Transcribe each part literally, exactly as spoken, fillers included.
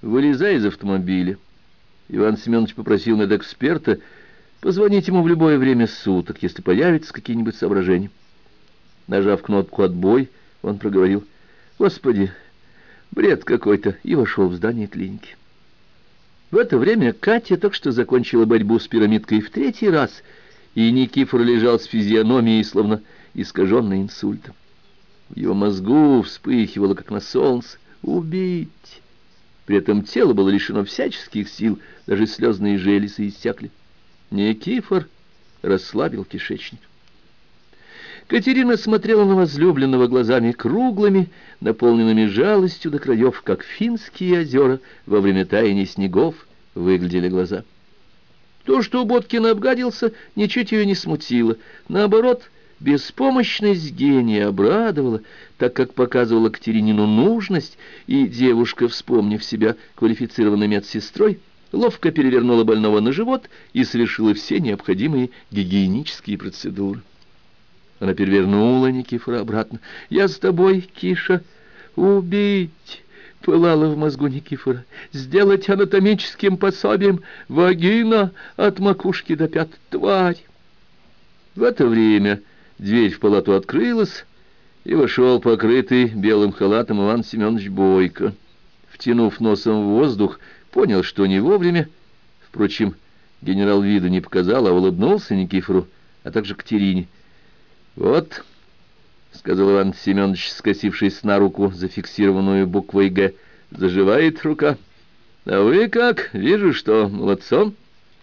Вылезая из автомобиля, Иван Семенович попросил медэксперта позвонить ему в любое время суток, если появятся какие-нибудь соображения. Нажав кнопку «Отбой», он проговорил: «Господи, бред какой-то», и вошел в здание клиники. В это время Катя только что закончила борьбу с пирамидкой в третий раз, и Никифор лежал с физиономией, словно искаженной инсультом. В его мозгу вспыхивало, как на солнце: «Убить!». При этом тело было лишено всяческих сил, даже слезные железы иссякли. Никифор расслабил кишечник. Катерина смотрела на возлюбленного глазами круглыми, наполненными жалостью до краев, как финские озера во время таяния снегов выглядели глаза. То, что Боткин обгадился, ничуть ее не смутило. Наоборот, беспомощность гения обрадовала, так как показывала Катеринину нужность, и девушка, вспомнив себя квалифицированной медсестрой, ловко перевернула больного на живот и совершила все необходимые гигиенические процедуры. Она перевернула Никифора обратно. «Я с тобой, Киша. Убить!» Пылала в мозгу Никифора. «Сделать анатомическим пособием. Вагина от макушки до пят. Тварь!» В это время дверь в палату открылась, и вошел покрытый белым халатом Иван Семенович Бойко. Втянув носом в воздух, понял, что не вовремя. Впрочем, генерал виду не показал, а улыбнулся Никифору, а также Катерине. «Вот», — сказал Иван Семенович, скосившись на руку, зафиксированную буквой «Г», — «заживает рука. А вы как? Вижу, что молодцом».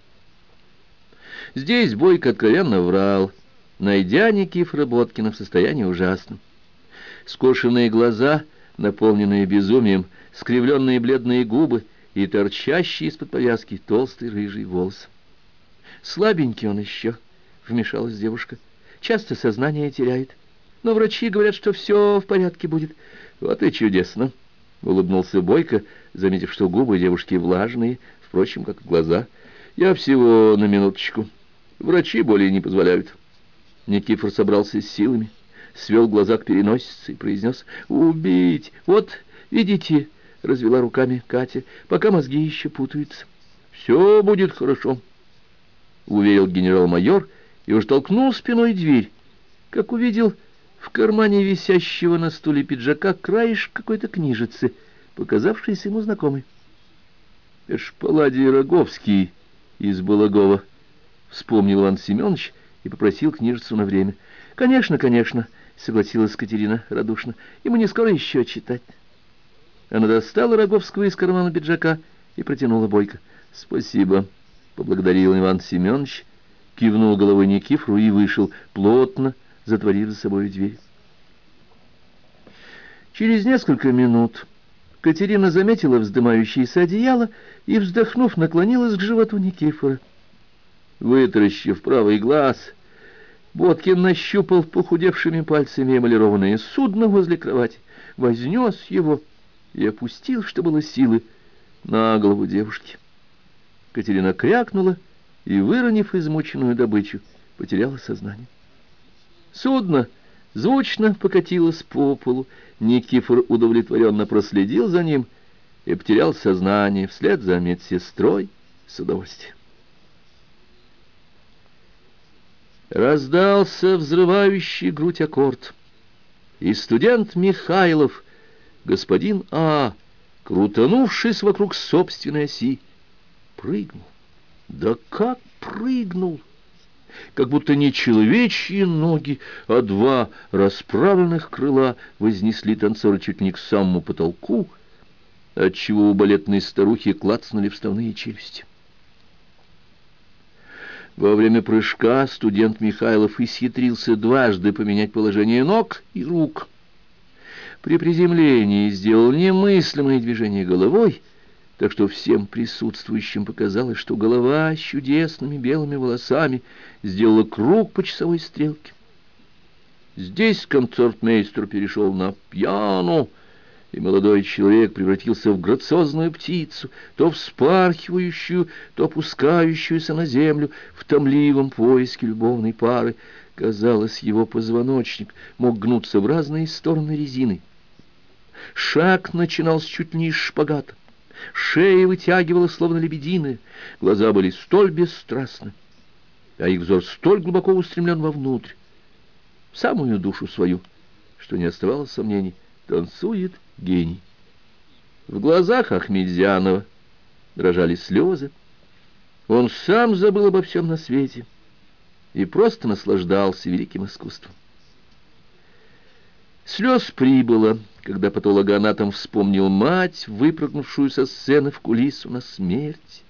Здесь Бойко откровенно врал, найдя Никифора Боткина в состоянии ужасном. Скошенные глаза, наполненные безумием, скривленные бледные губы и торчащие из-под повязки толстый рыжий волос. «Слабенький он еще», — вмешалась девушка. «Часто сознание теряет. Но врачи говорят, что все в порядке будет». «Вот и чудесно», — улыбнулся Бойко, заметив, что губы девушки влажные, впрочем, как глаза. «Я всего на минуточку. Врачи более не позволяют». Никифор собрался с силами, свел глаза к переносице и произнес: «Убить! Вот, видите?» — развела руками Катя, «пока мозги еще путаются». «Все будет хорошо», — уверил генерал-майор, и уж толкнул спиной дверь, как увидел в кармане висящего на стуле пиджака краешек какой-то книжицы, показавшийся ему знакомый. «Это ж Палладий Роговский из Балагова», — вспомнил Иван Семенович и попросил книжицу на время. «Конечно, конечно», — согласилась Катерина радушно, — «ему не скоро еще читать». Она достала Роговского из кармана пиджака и протянула Бойко. «Спасибо», — поблагодарил Иван Семенович, кивнул головой Никифору и вышел, плотно затворив за собой дверь. Через несколько минут Катерина заметила вздымающееся одеяло и, вздохнув, наклонилась к животу Никифора. Вытаращив правый глаз, Боткин нащупал похудевшими пальцами эмалированное судно возле кровати, вознес его и опустил, что было силы, на голову девушки. Катерина крякнула и, выронив измученную добычу, потеряла сознание. Судно звучно покатилось по полу. Никифор удовлетворенно проследил за ним и потерял сознание вслед за медсестрой с удовольствием. Раздался взрывающий грудь аккорд, и студент Михайлов, господин А, крутанувшись вокруг собственной оси, прыгнул. Да как прыгнул! Как будто не человечьи ноги, а два расправленных крыла вознесли танцора чуть не к самому потолку, отчего у балетной старухи клацнули вставные челюсти. Во время прыжка студент Михайлов исхитрился дважды поменять положение ног и рук. При приземлении сделал немыслимое движение головой, так что всем присутствующим показалось, что голова с чудесными белыми волосами сделала круг по часовой стрелке. Здесь концертмейстер перешел на пиано, и молодой человек превратился в грациозную птицу, то вспархивающую, то опускающуюся на землю в томливом поиске любовной пары. Казалось, его позвоночник мог гнуться в разные стороны резины. Шаг начинался чуть ли не из шпагата. Шея вытягивала, словно лебединая, глаза были столь бесстрастны, а их взор столь глубоко устремлен вовнутрь, в самую душу свою, что не оставалось сомнений: танцует гений. В глазах Ахметзянова дрожали слезы. Он сам забыл обо всем на свете и просто наслаждался великим искусством. Слез прибыло, когда патологоанатом вспомнил мать, выпрыгнувшую со сцены в кулису на смерть.